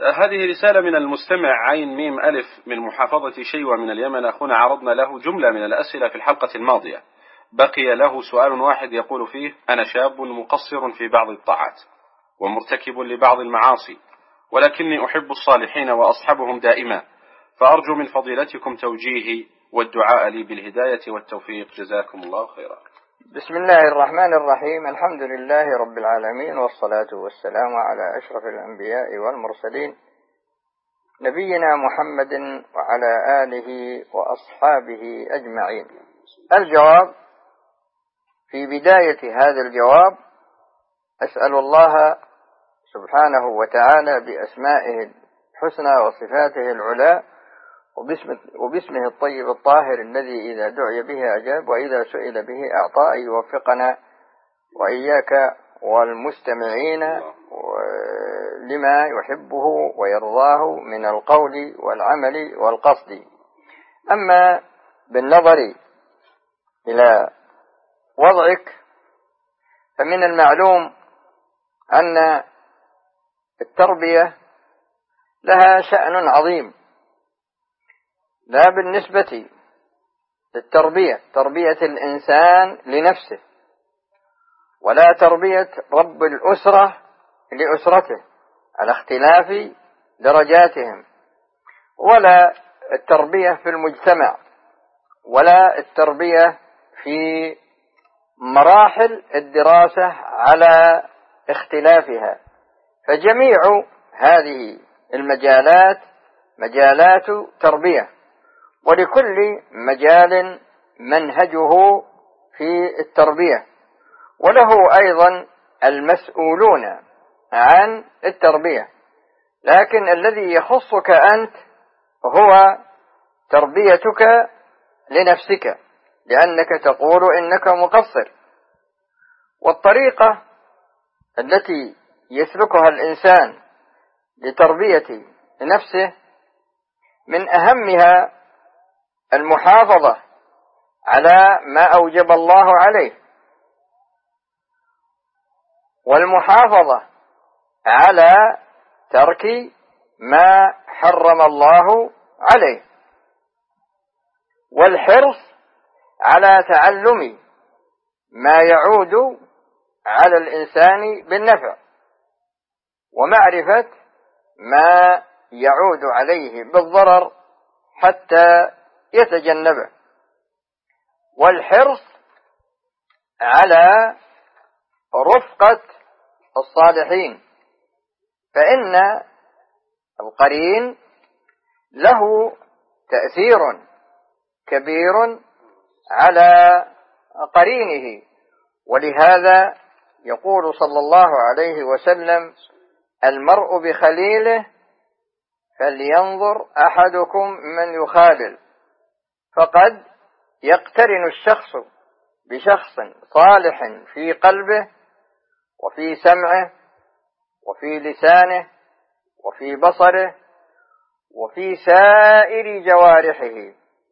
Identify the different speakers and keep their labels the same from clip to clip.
Speaker 1: هذه رسالة من المستمع عين ميم ألف من محافظة شيوة من اليمن. أخونا عرضنا له جملة من الأسئلة في الحلقة الماضية، بقي له سؤال واحد يقول فيه: أنا شاب مقصر في بعض الطاعات ومرتكب لبعض المعاصي، ولكني أحب الصالحين وأصحبهم دائما، فأرجو من فضيلتكم توجيهي والدعاء لي بالهداية والتوفيق، جزاكم الله خيرا.
Speaker 2: بسم الله الرحمن الرحيم. الحمد لله رب العالمين، والصلاة والسلام على أشرف الأنبياء والمرسلين، نبينا محمد وعلى آله وأصحابه أجمعين. الجواب: في بداية هذا الجواب أسأل الله سبحانه وتعالى بأسمائه الحسنى وصفاته العلى وباسمه الطيب الطاهر الذي إذا دعي به أجاب وإذا سئل به أعطى، أن يوفقنا وإياك والمستمعين لما يحبه ويرضاه من القول والعمل والقصد. أما بالنظر إلى وضعك، فمن المعلوم أن التربية لها شأن عظيم، لا بالنسبة للتربية تربية الإنسان لنفسه، ولا تربية رب الأسرة لأسرته على اختلاف درجاتهم، ولا التربية في المجتمع، ولا التربية في مراحل الدراسة على اختلافها. فجميع هذه المجالات مجالات تربية، ولكل مجال منهجه في التربية، وله أيضا المسؤولون عن التربية، لكن الذي يخصك أنت هو تربيتك لنفسك، لأنك تقول إنك مقصر. والطريقة التي يسلكها الإنسان لتربية نفسه من أهمها المحافظة على ما أوجب الله عليه، والمحافظة على ترك ما حرم الله عليه، والحرص على تعلم ما يعود على الإنسان بالنفع، ومعرفة ما يعود عليه بالضرر حتى يتجنبه، والحرص على رفقة الصالحين، فإن القرين له تأثير كبير على قرينه. ولهذا يقول صلى الله عليه وسلم: المرء بخليله فلينظر أحدكم من يخالل. فقد يقترن الشخص بشخص صالح في قلبه وفي سمعه وفي لسانه وفي بصره وفي سائر جوارحه،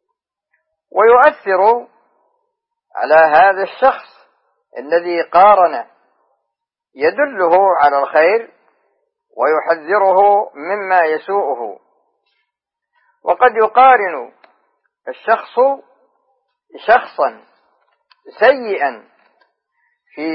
Speaker 2: ويؤثر على هذا الشخص الذي قارن، يدله على الخير ويحذره مما يسوءه. وقد يقارن الشخص شخصا سيئا في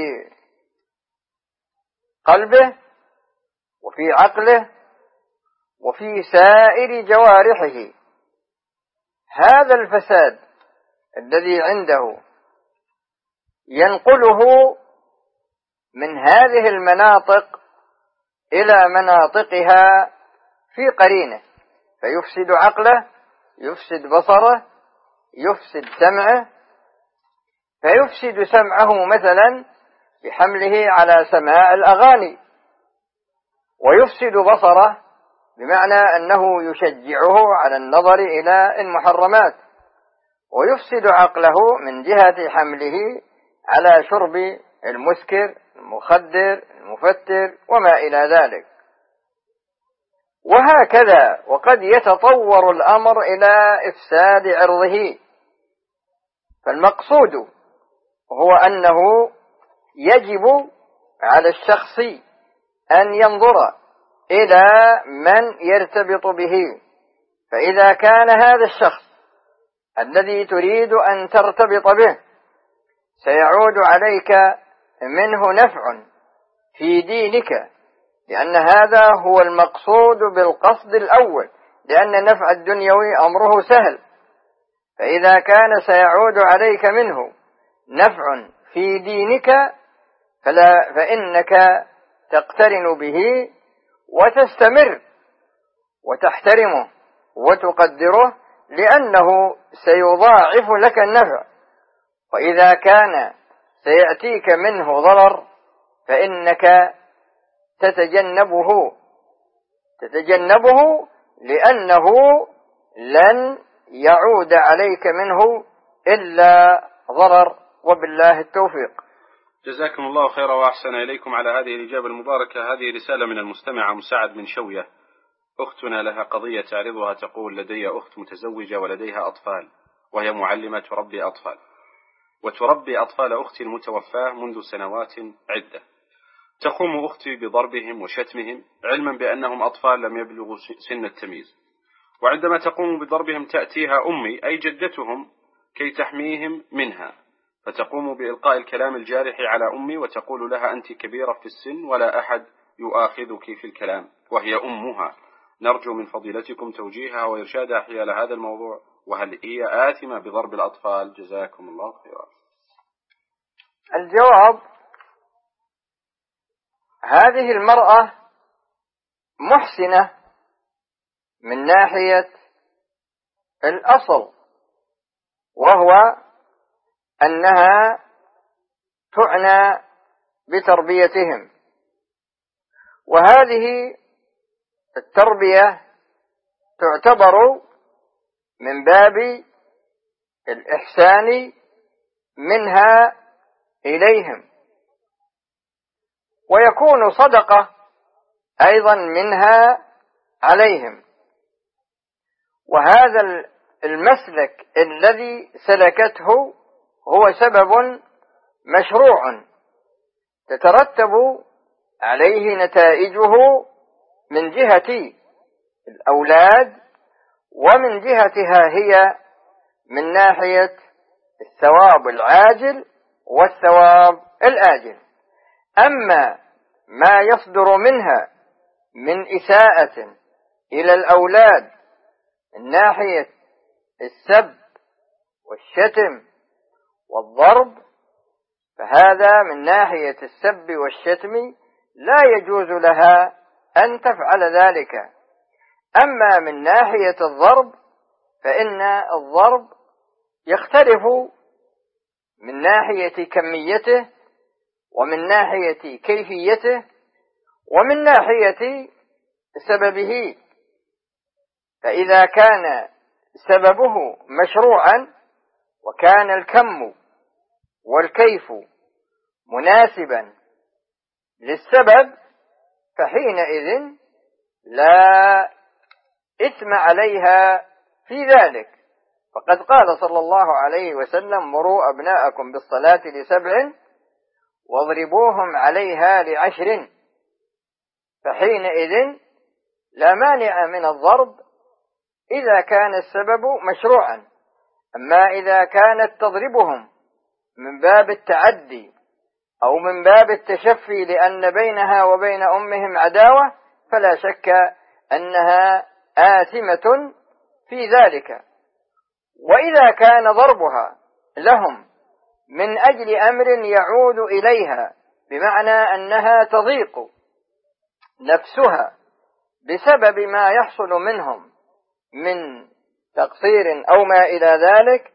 Speaker 2: قلبه وفي عقله وفي سائر جوارحه. هذا الفساد الذي عنده ينقله من هذه المناطق إلى مناطقها في قرينه، فيفسد عقله، يفسد بصره، يفسد سمعه، فيفسد سمعه مثلا بحمله على سماع الأغاني، ويفسد بصره بمعنى أنه يشجعه على النظر إلى المحرمات، ويفسد عقله من جهة حمله على شرب المسكر، المخدر، المفتر وما إلى ذلك. وهكذا، وقد يتطور الأمر إلى إفساد عرضه. فالمقصود هو أنه يجب على الشخص أن ينظر إلى من يرتبط به. فإذا كان هذا الشخص الذي تريد أن ترتبط به سيعود عليك منه نفع في دينك، لأن هذا هو المقصود بالقصد الأول، لأن النفع الدنيوي أمره سهل. فإذا كان سيعود عليك منه نفع في دينك فإنك تقترن به وتستمر وتحترمه وتقدره، لأنه سيضاعف لك النفع. وإذا كان سيأتيك منه ضرر فإنك تتجنبه لأنه لن يعود عليك منه إلا ضرر، وبالله التوفيق.
Speaker 1: جزاكم الله خيرا وأحسن إليكم على هذه الإجابة المباركة. هذه رسالة من المستمعة مساعد من شوية. أختنا لها قضية تعرضها، تقول: لدي أخت متزوجة ولديها أطفال، وهي معلمة تربي أطفال، وتربي أطفال أختي المتوفاة منذ سنوات عدة. تقوم أختي بضربهم وشتمهم علما بأنهم أطفال لم يبلغوا سن التمييز، وعندما تقوم بضربهم تأتيها أمي أي جدتهم كي تحميهم منها، فتقوم بإلقاء الكلام الجارح على أمي وتقول لها: أنت كبيرة في السن ولا أحد يؤاخذك في الكلام، وهي أمها. نرجو من فضيلتكم توجيهها وإرشادها حيال هذا الموضوع، وهل هي آثمة بضرب الأطفال؟ جزاكم الله خيرا.
Speaker 2: الجواب: هذه المرأة محسنة من ناحية الأصل، وهو أنها تعنى بتربيتهم، وهذه التربية تعتبر من باب الإحسان منها إليهم، ويكون صدقة أيضا منها عليهم. وهذا المسلك الذي سلكته هو سبب مشروع تترتب عليه نتائجه من جهة الأولاد ومن جهتها هي من ناحية الثواب العاجل والثواب الآجل. أما ما يصدر منها من إساءة إلى الأولاد من ناحية السب والشتم والضرب، فهذا من ناحية السب والشتم لا يجوز لها أن تفعل ذلك. أما من ناحية الضرب فإن الضرب يختلف من ناحية كميته ومن ناحية كيفيته ومن ناحية سببه. فإذا كان سببه مشروعا وكان الكم والكيف مناسبا للسبب فحينئذ لا إثم عليها في ذلك. فقد قال صلى الله عليه وسلم: مروا أبناءكم بالصلاة ل7 واضربوهم عليها ل10. فحينئذ لا مانع من الضرب إذا كان السبب مشروعا. أما إذا كانت تضربهم من باب التعدي أو من باب التشفي لأن بينها وبين أمهم عداوة فلا شك أنها آثمة في ذلك. وإذا كان ضربها لهم من أجل أمر يعود إليها، بمعنى أنها تضيق نفسها بسبب ما يحصل منهم من تقصير أو ما إلى ذلك،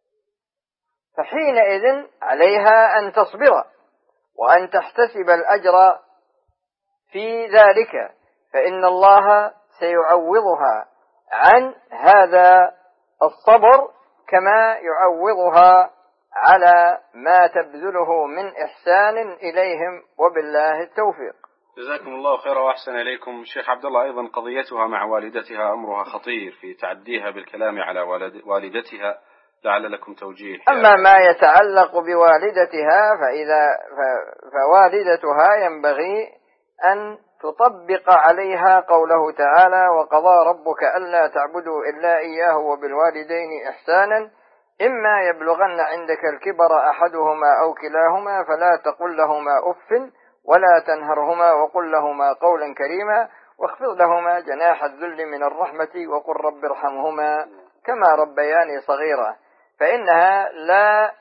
Speaker 2: فحينئذ عليها أن تصبر وأن تحتسب الأجر في ذلك، فإن الله سيعوضها عن هذا الصبر كما يعوضها على ما تبذله من إحسان إليهم، وبالله التوفيق.
Speaker 1: جزاكم الله خيرا وأحسن إليكم. شيخ عبد الله، أيضا قضيتها مع والدتها أمرها خطير في تعديها بالكلام على والدتها، لعل لكم توجيه.
Speaker 2: أما ما يتعلق بوالدتها فوالدتها ينبغي أن تطبق عليها قوله تعالى: وقضى ربك ألا تعبدوا إلا إياه وبالوالدين إحسانا إما يبلغن عندك الكبر أحدهما أو كلاهما فلا تقل لهما أف ولا تنهرهما وقل لهما قولا كريما واخفض لهما جناح الذل من الرحمة وقل رب ارحمهما كما ربياني صغيرا، فإنها لا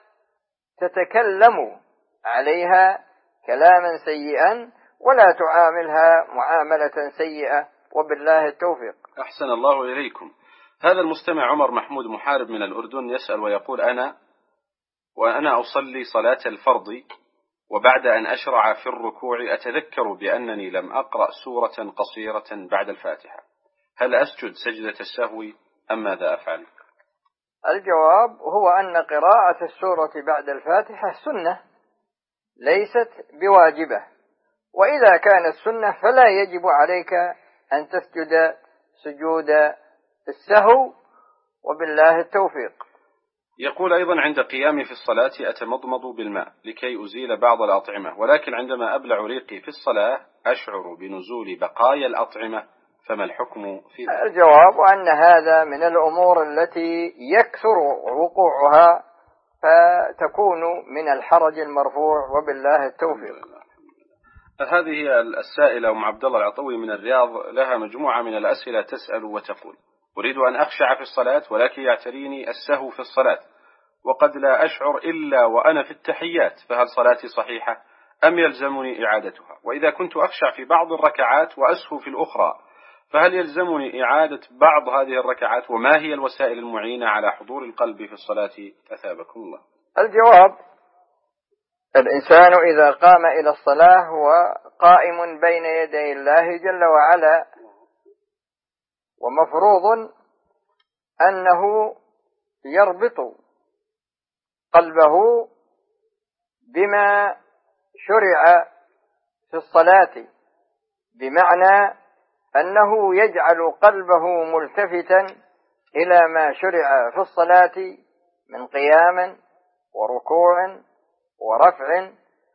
Speaker 2: تتكلم عليها كلاما سيئا ولا تعاملها معاملة سيئة، وبالله التوفيق.
Speaker 1: أحسن الله إليكم. هذا المستمع عمر محمود محارب من الأردن يسأل ويقول: وأنا أصلي صلاة الفرض، وبعد أن أشرع في الركوع أتذكر بأنني لم أقرأ سورة قصيرة بعد الفاتحة، هل أسجد سجدة السهو أم ماذا أفعل؟
Speaker 2: الجواب هو أن قراءة السورة بعد الفاتحة سنة ليست بواجبة، وإذا كانت سنة فلا يجب عليك أن تسجد سجود السهو، وبالله التوفيق.
Speaker 1: يقول أيضا: عند قيامي في الصلاة أتمضمض بالماء لكي أزيل بعض الأطعمة، ولكن عندما أبلع ريقي في الصلاة أشعر بنزول بقايا الأطعمة، فما الحكم في ذلك؟
Speaker 2: الجواب أن هذا من الأمور التي يكثر وقوعها فتكون من الحرج المرفوع، وبالله التوفيق.
Speaker 1: هذه السائلة أم عبد الله العطوي من الرياض لها مجموعة من الأسئلة، تسأل وتقول: أريد أن أخشع في الصلاة ولكن يعتريني السهو في الصلاة وقد لا أشعر إلا وأنا في التحيات، فهل صلاتي صحيحة أم يلزمني إعادتها؟ وإذا كنت أخشع في بعض الركعات وأسهو في الأخرى فهل يلزمني إعادة بعض هذه الركعات؟ وما هي الوسائل المعينة على حضور القلب في الصلاة أثابكم الله؟
Speaker 2: الجواب: الإنسان إذا قام إلى الصلاة هو قائم بين يدي الله جل وعلا، ومفروض أنه يربط قلبه بما شرع في الصلاة، بمعنى أنه يجعل قلبه ملتفتا إلى ما شرع في الصلاة من قيام وركوع ورفع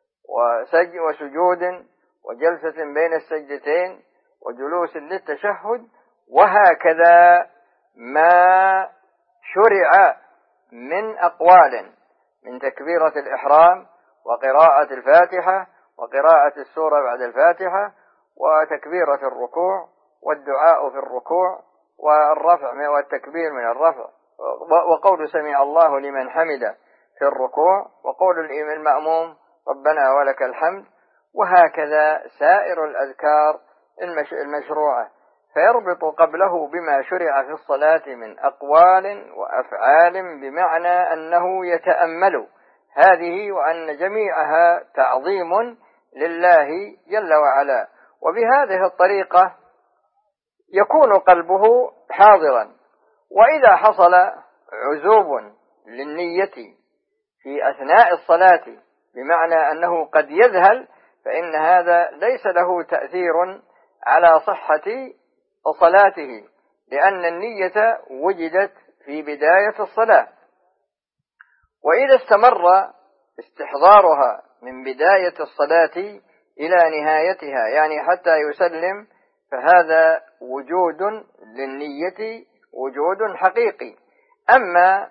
Speaker 2: وسجود وجلسة بين السجدتين وجلوس للتشهد، وهكذا ما شرع من أقوال من تكبيرة الإحرام وقراءة الفاتحة وقراءة السورة بعد الفاتحة وتكبيرة الركوع والدعاء في الركوع والرفع والتكبير من الرفع وقول سمع الله لمن حمده في الركوع وقول المأموم ربنا ولك الحمد، وهكذا سائر الأذكار المشروعة، فيربط قبله بما شرع في الصلاة من أقوال وأفعال، بمعنى أنه يتأمل هذه وأن جميعها تعظيم لله جل وعلا، وبهذه الطريقة يكون قلبه حاضرا. وإذا حصل عزوب للنية في أثناء الصلاة بمعنى أنه قد يذهل، فإن هذا ليس له تأثير على صحة صلاته، لأن النية وجدت في بداية الصلاة، وإذا استمر استحضارها من بداية الصلاة إلى نهايتها يعني حتى يسلم، فهذا وجود للنية وجود حقيقي. أما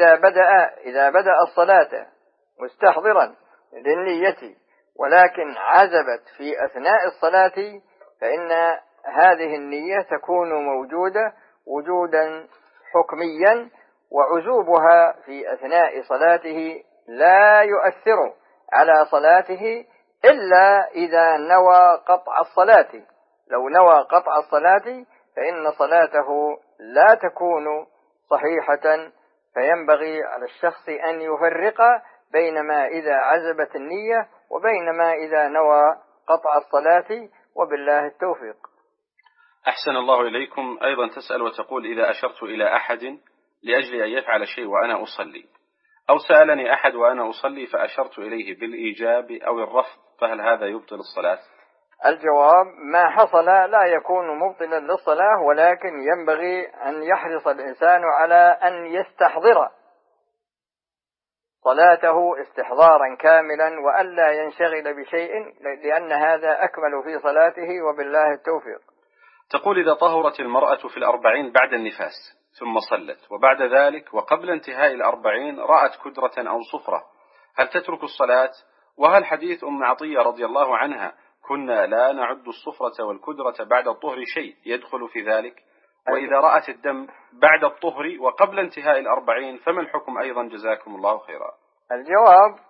Speaker 2: إذا بدأ الصلاة مستحضرا للنية ولكن عزبت في أثناء الصلاة، فإن هذه النية تكون موجودة وجودا حكميا، وعزوبها في أثناء صلاته لا يؤثر على صلاته إلا إذا نوى قطع الصلاة. لو نوى قطع الصلاة فإن صلاته لا تكون صحيحة، فينبغي على الشخص أن يفرق بين ما إذا عزبت النية وبين ما إذا نوى قطع الصلاة، وبالله التوفيق.
Speaker 1: أحسن الله إليكم. أيضا تسأل وتقول: إذا أشرت إلى أحد لأجل أن يفعل شيء وأنا أصلي، أو سألني أحد وأنا أصلي فأشرت إليه بالإيجاب أو الرفض، فهل هذا يبطل الصلاة؟
Speaker 2: الجواب: ما حصل لا يكون مبطلا للصلاة، ولكن ينبغي أن يحرص الإنسان على أن يستحضر صلاته استحضارا كاملا وألا ينشغل بشيء، لأن هذا أكمل في صلاته، وبالله التوفيق.
Speaker 1: تقول: إذا طهرت المرأة في 40 بعد النفاس ثم صلت، وبعد ذلك وقبل انتهاء 40 رأت كدرة أو صفرة، هل تترك الصلاة؟ وهل حديث أم عطية رضي الله عنها كنا لا نعد الصفرة والكدرة بعد الطهر شيء يدخل في ذلك؟ وإذا رأت الدم بعد الطهر وقبل انتهاء 40 فما الحكم أيضا؟ جزاكم الله خيرا.
Speaker 2: الجواب: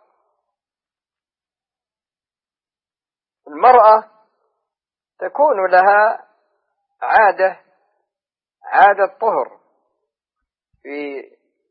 Speaker 2: المرأة تكون لها عادة طهر في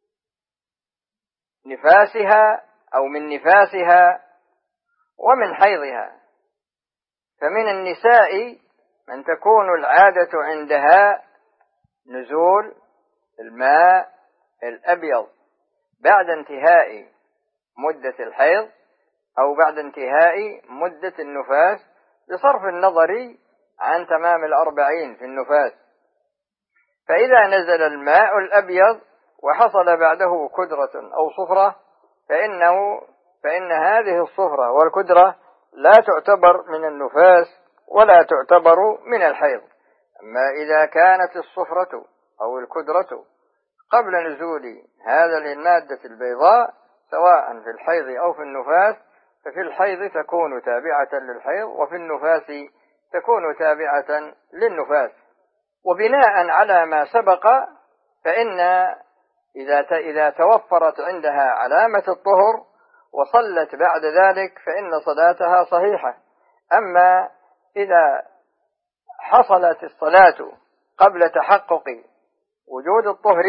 Speaker 2: نفاسها أو من نفاسها ومن حيضها. فمن النساء من تكون العادة عندها نزول الماء الأبيض بعد انتهاء مدة الحيض أو بعد انتهاء مدة النفاس، بصرف النظر عن تمام 40 في النفاس. فإذا نزل الماء الأبيض وحصل بعده كدرة أو صفرة فإن هذه الصفرة والكدرة لا تعتبر من النفاس ولا تعتبر من الحيض. أما إذا كانت الصفرة أو الكدرة قبل نزول هذا المادة البيضاء سواء في الحيض أو في النفاس، ففي الحيض تكون تابعة للحيض، وفي النفاس تكون تابعة للنفاس. وبناء على ما سبق فإن إذا توفرت عندها علامة الطهر وصلت بعد ذلك فإن صلاتها صحيحة. أما إذا حصلت الصلاة قبل تحقق وجود الطهر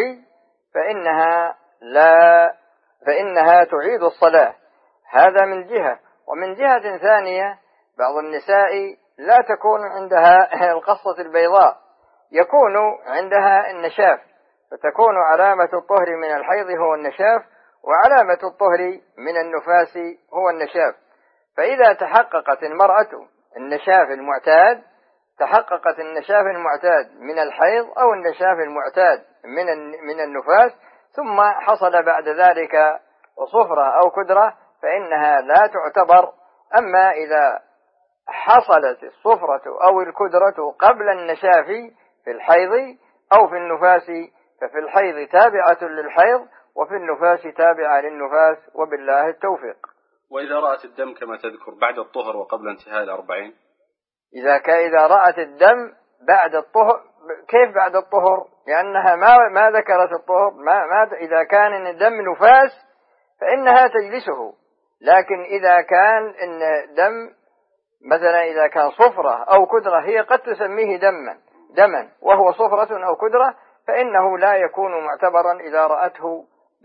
Speaker 2: فإنها تعيد الصلاة. هذا من جهة. ومن جهة ثانية بعض النساء لا تكون عندها القصة البيضاء، يكون عندها النشاف، فتكون علامة الطهر من الحيض هو النشاف، وعلامة الطهر من النفاس هو النشاف. فإذا تحققت المرأة النشاف المعتاد، تحققت النشاف المعتاد من الحيض أو النشاف المعتاد من النفاس، ثم حصل بعد ذلك صفرة أو كدرة، فإنها لا تعتبر. أما إذا حصلت الصفرة أو الكدرة قبل النشاف في الحيض أو في النفاس، ففي الحيض تابعة للحيض وفي النفاس تابعة للنفاس، وبالله التوفيق.
Speaker 1: وإذا رأت الدم كما تذكر بعد الطهر وقبل انتهاء 40؟
Speaker 2: إذا رأت الدم بعد الطهر، كيف بعد الطهر؟ لأنها ما ذكرت الطهر. إذا كان الدم نفاس فإنها تجلسه، لكن إذا كان دم مثلا إذا كان صفرة أو كدرة، هي قد تسميه دما وهو صفرة أو كدرة، فإنه لا يكون معتبرا إذا رأته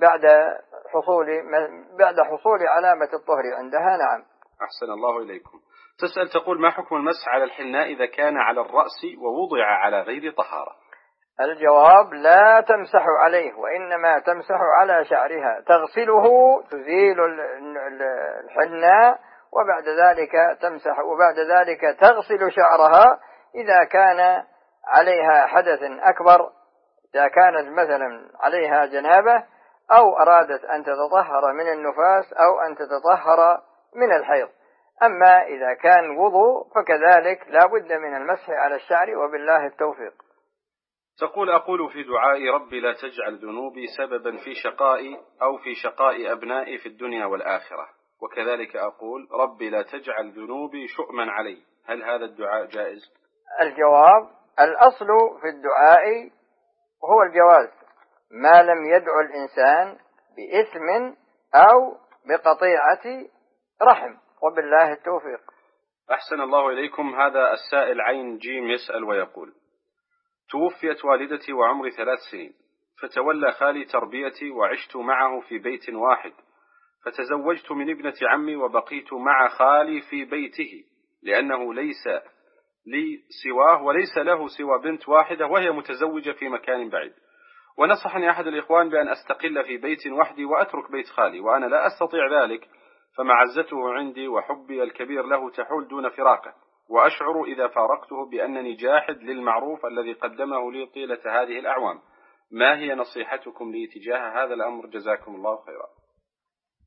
Speaker 2: بعد حصول علامة الطهر عندها. نعم.
Speaker 1: أحسن الله إليكم. تسأل تقول: ما حكم المسح على الحناء إذا كان على الرأس ووضع على غير طهارة؟
Speaker 2: الجواب: لا تمسح عليه، وإنما تمسح على شعرها، تغسله، تزيل الحناء، وبعد ذلك تمسح، وبعد ذلك تغسل شعرها إذا كان عليها حدث أكبر، إذا كانت مثلا عليها جنابة أو أرادت أن تتطهر من النفاس أو أن تتطهر من الحيض. أما إذا كان وضوء فكذلك لا بد من المسح على الشعر، وبالله التوفيق.
Speaker 1: تقول: أقول في دعائي: ربي لا تجعل ذنوبي سببا في شقائي أو في شقاء أبنائي في الدنيا والآخرة، وكذلك أقول: ربي لا تجعل ذنوبي شؤما علي. هل هذا الدعاء جائز؟
Speaker 2: الجواب: الأصل في الدعاء هو الجواز، ما لم يدعو الإنسان بإثم أو بقطيعة رحم، وبالله التوفيق.
Speaker 1: أحسن الله إليكم. هذا السائل عين جيم يسأل ويقول: توفيت والدتي وعمري 3 سنين، فتولى خالي تربيتي وعشت معه في بيت واحد، فتزوجت من ابنة عمي وبقيت مع خالي في بيته، لأنه ليس لي سواه وليس له سوى بنت واحدة وهي متزوجة في مكان بعيد. ونصحني أحد الإخوان بأن أستقل في بيت وحدي وأترك بيت خالي، وأنا لا أستطيع ذلك، فمعزته عندي وحبي الكبير له تحول دون فراقه، وأشعر إذا فارقته بأنني جاحد للمعروف الذي قدمه لي طيلة هذه الأعوام. ما هي نصيحتكم لي تجاه هذا الأمر؟ جزاكم الله خيرا.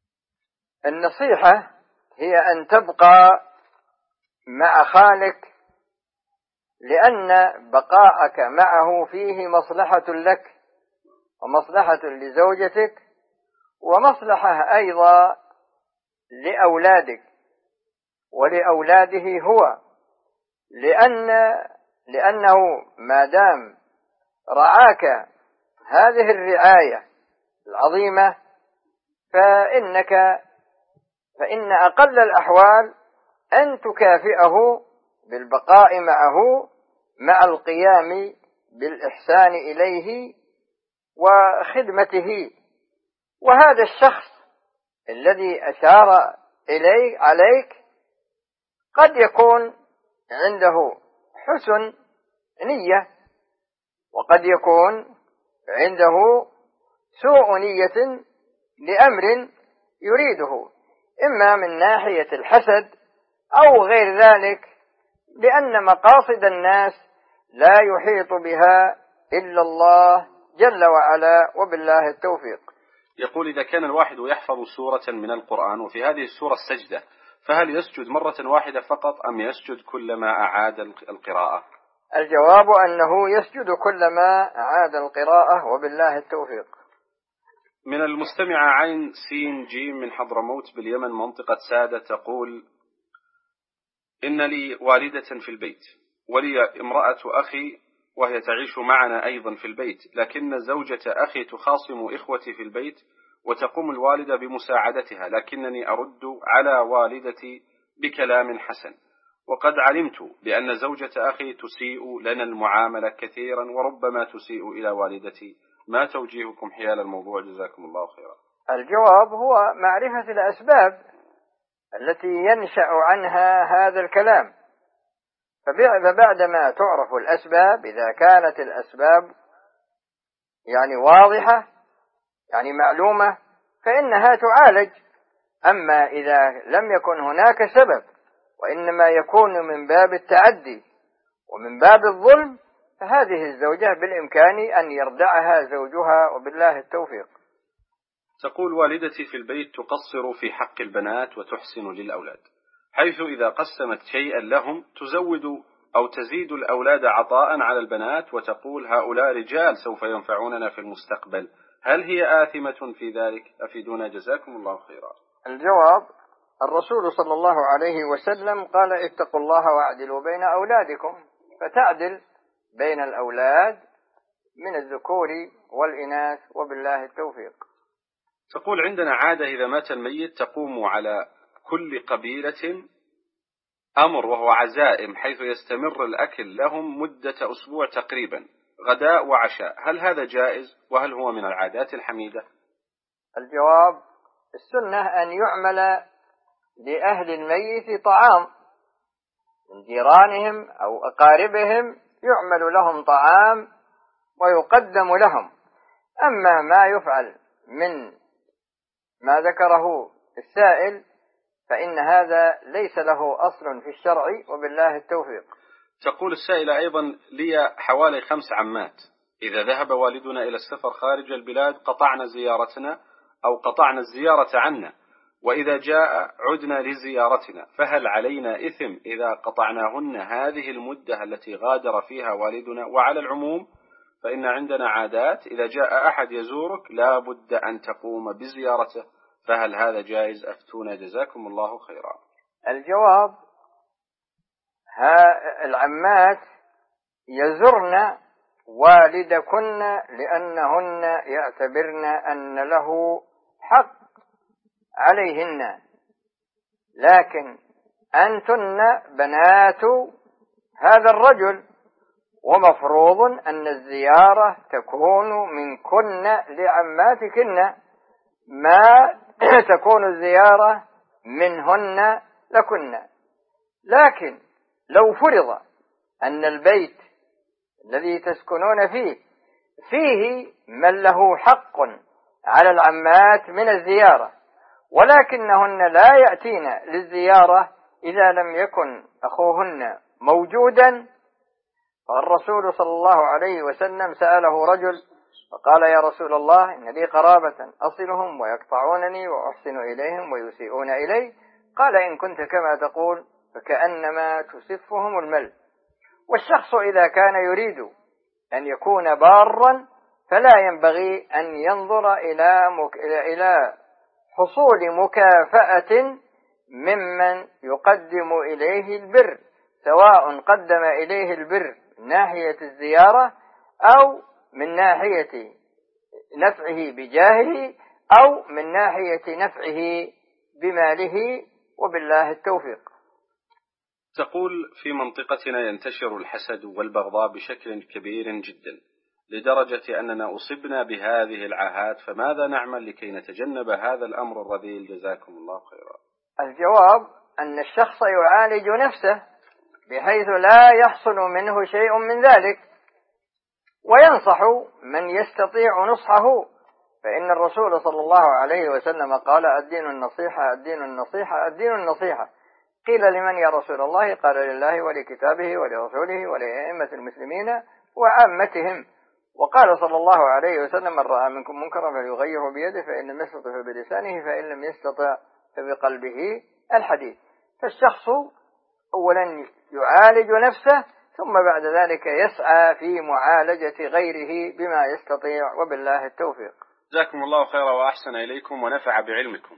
Speaker 2: النصيحة هي أن تبقى مع خالك، لأن بقاءك معه فيه مصلحة لك ومصلحة لزوجتك ومصلحة أيضا لأولادك ولأولاده هو، لأنه ما دام رعاك هذه الرعاية العظيمة فإن أقل الأحوال أن تكافئه بالبقاء معه مع القيام بالإحسان إليه وخدمته. وهذا الشخص الذي أشار عليك قد يكون عنده حسن نية وقد يكون عنده سوء نية لأمر يريده، إما من ناحية الحسد أو غير ذلك، لأن مقاصد الناس لا يحيط بها إلا الله جل وعلا، وبالله التوفيق.
Speaker 1: يقول: إذا كان الواحد يحفظ سورة من القرآن وفي هذه السورة السجدة، فهل يسجد مرة واحدة فقط أم يسجد كلما أعاد القراءة؟
Speaker 2: الجواب أنه يسجد كلما أعاد القراءة، وبالله التوفيق.
Speaker 1: من المستمعة عين سين جيم من حضرموت باليمن منطقة سادة تقول: إن لي والدة في البيت ولي امرأة أخي وهي تعيش معنا أيضا في البيت، لكن زوجة أخي تخاصم إخوتي في البيت وتقوم الوالدة بمساعدتها، لكنني أرد على والدتي بكلام حسن، وقد علمت بأن زوجة أخي تسيء لنا المعاملة كثيرا وربما تسيء إلى والدتي. ما توجيهكم حيال الموضوع؟ جزاكم الله خيرا.
Speaker 2: الجواب هو معرفة الأسباب التي ينشأ عنها هذا الكلام، فبعدما تعرف الأسباب، إذا كانت الأسباب واضحة معلومة، فإنها تعالج. أما إذا لم يكن هناك سبب وإنما يكون من باب التعدي ومن باب الظلم، فهذه الزوجة بالإمكان أن يردعها زوجها، وبالله التوفيق.
Speaker 1: تقول: والدتي في البيت تقصر في حق البنات وتحسن للأولاد، حيث إذا قسمت شيئا لهم تزود أو تزيد الأولاد عطاء على البنات، وتقول: هؤلاء رجال سوف ينفعوننا في المستقبل. هل هي آثمة في ذلك؟ أفيدونا جزاكم الله خيرا.
Speaker 2: الجواب: الرسول صلى الله عليه وسلم قال: اتقوا الله واعدلوا بين أولادكم، فتعدل بين الأولاد من الذكور والإناث، وبالله التوفيق.
Speaker 1: تقول: عندنا عادة إذا مات الميت تقوم على كل قبيلة أمر وهو عزائم، حيث يستمر الأكل لهم مدة أسبوع تقريبا، غداء وعشاء. هل هذا جائز؟ وهل هو من العادات الحميدة؟
Speaker 2: الجواب: السنة أن يعمل لأهل الميت طعام من جيرانهم أو أقاربهم، يعمل لهم طعام ويقدم لهم. أما ما يفعل من ما ذكره السائل فإن هذا ليس له أصل في الشرع، وبالله التوفيق.
Speaker 1: تقول السائلة أيضا: لي حوالي 5 عمات، إذا ذهب والدنا إلى السفر خارج البلاد قطعنا زيارتنا أو قطعنا الزيارة عنا، وإذا جاء عدنا لزيارتنا، فهل علينا إثم إذا قطعناهن هذه المدة التي غادر فيها والدنا؟ وعلى العموم فإن عندنا عادات، إذا جاء أحد يزورك لا بد أن تقوم بزيارته، فهل هذا جائز؟ أفتونا جزاكم الله خيرا.
Speaker 2: الجواب: العمات يزرن والدكن لأنهن يعتبرن أن له حق عليهن، لكن أنتن بنات هذا الرجل، ومفروض أن الزيارة تكون منكن لعماتكن، ما تكون الزيارة منهن لكن. لكن لو فرض أن البيت الذي تسكنون فيه من له حق على العمات من الزيارة، ولكنهن لا يأتين للزيارة إذا لم يكن أخوهن موجودا، فالرسول صلى الله عليه وسلم سأله رجل فقال يا رسول الله إن لي قرابة أصلهم ويقطعونني وأحسن إليهم ويسيئون إلي. قال إن كنت كما تقول فكأنما تسفهم المل. والشخص إذا كان يريد أن يكون بارا فلا ينبغي أن ينظر إلى حصول مكافأة ممن يقدم إليه البر، سواء قدم إليه البر من ناحية الزيارة أو من ناحية نفعه بجاهه أو من ناحية نفعه بماله، وبالله التوفيق.
Speaker 1: تقول في منطقتنا ينتشر الحسد والبغضاء بشكل كبير جدا لدرجة أننا أصبنا بهذه العاهات، فماذا نعمل لكي نتجنب هذا الأمر الرذيل؟ جزاكم الله خيرا.
Speaker 2: الجواب أن الشخص يعالج نفسه بحيث لا يحصل منه شيء من ذلك، وينصح من يستطيع نصحه، فإن الرسول صلى الله عليه وسلم قال الدين النصيحة الدين النصيحة الدين النصيحة. قيل لمن يا رسول الله؟ قال لله ولكتابه ولرسوله ولأئمة المسلمين وعامتهم. وقال صلى الله عليه وسلم من رأى منكم منكرا فليغيره بيده، فإن لم يستطع فبلسانه، فإن لم يستطع فبقلبه الحديث. فالشخص أولا يعالج نفسه، ثم بعد ذلك يسعى في معالجة غيره بما يستطيع، وبالله التوفيق.
Speaker 1: جزاكم الله خيرا وأحسن إليكم ونفع بعلمكم.